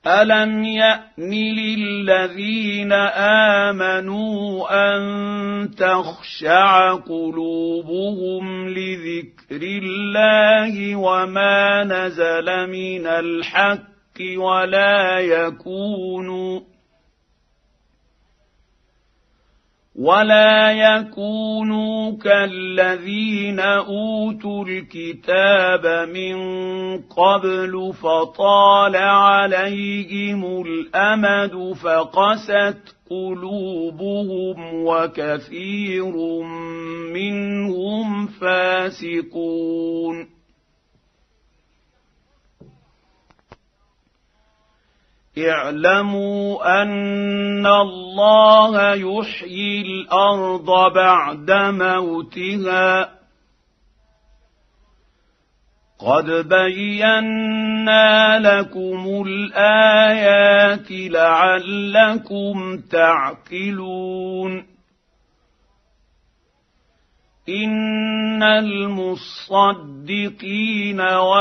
ألم يأن للذين آمنوا أن تخشع قلوبهم لذكر الله وما نزل من الحق ولا يكونوا كالذين أوتوا الكتاب من قبل فطال عليهم الأمد فقست قلوبهم وكثير منهم فاسقون. اعلموا أن الله يحيي الأرض بعد موتها قد بينا لكم الآيات لعلكم تعقلون. إن المصدقين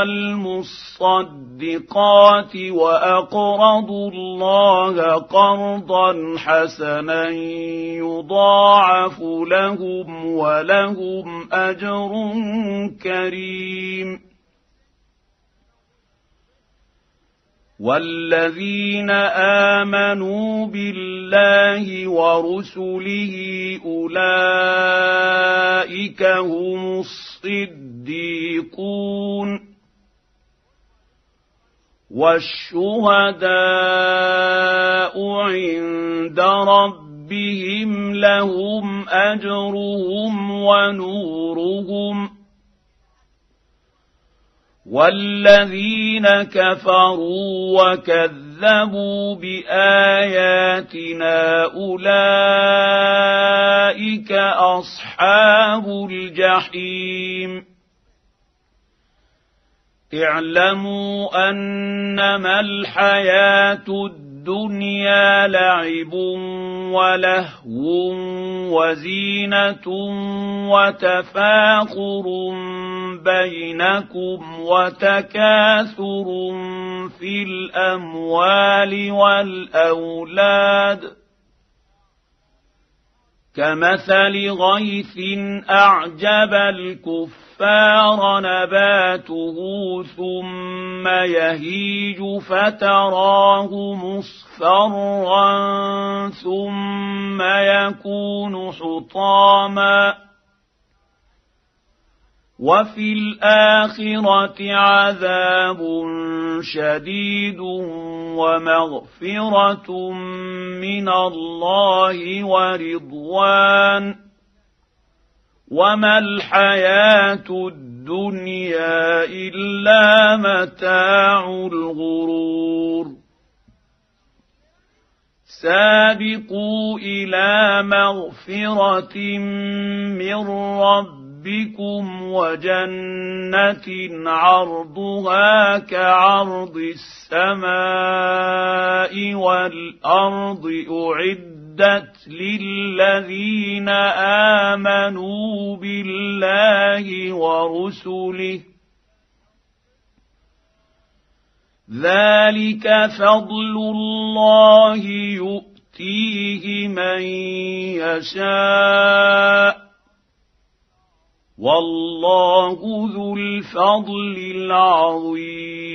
والمصدقات وأقرضوا الله قرضا حسنا يضاعف لهم ولهم أجر كريم. والذين آمنوا بالله ورسله أولئك هم الصديقون والشهداء عند ربهم لهم أجرهم ونورهم. والذين كفروا وكذبوا بآياتنا أولئك أصحاب الجحيم. اعلموا أنما الحياة الدنيا لعب ولهو وزينة وتفاخر بينكم وتكاثر في الأموال والأولاد كمثل غيث أعجب الكفار نباته ثم يهيج فتراه مصفرا ثم يكون حطاما وفي الآخرة عذاب شديد ومغفرة من الله ورضوان وما الحياة الدنيا إلا متاع الغرور. سابقوا إلى مغفرة من ربكم وجنة عرضها كعرض السماء والأرض أعدت للذين آمنوا بالله ورسله ذلك فضل الله يؤتيه من يشاء والله ذو الفضل العظيم.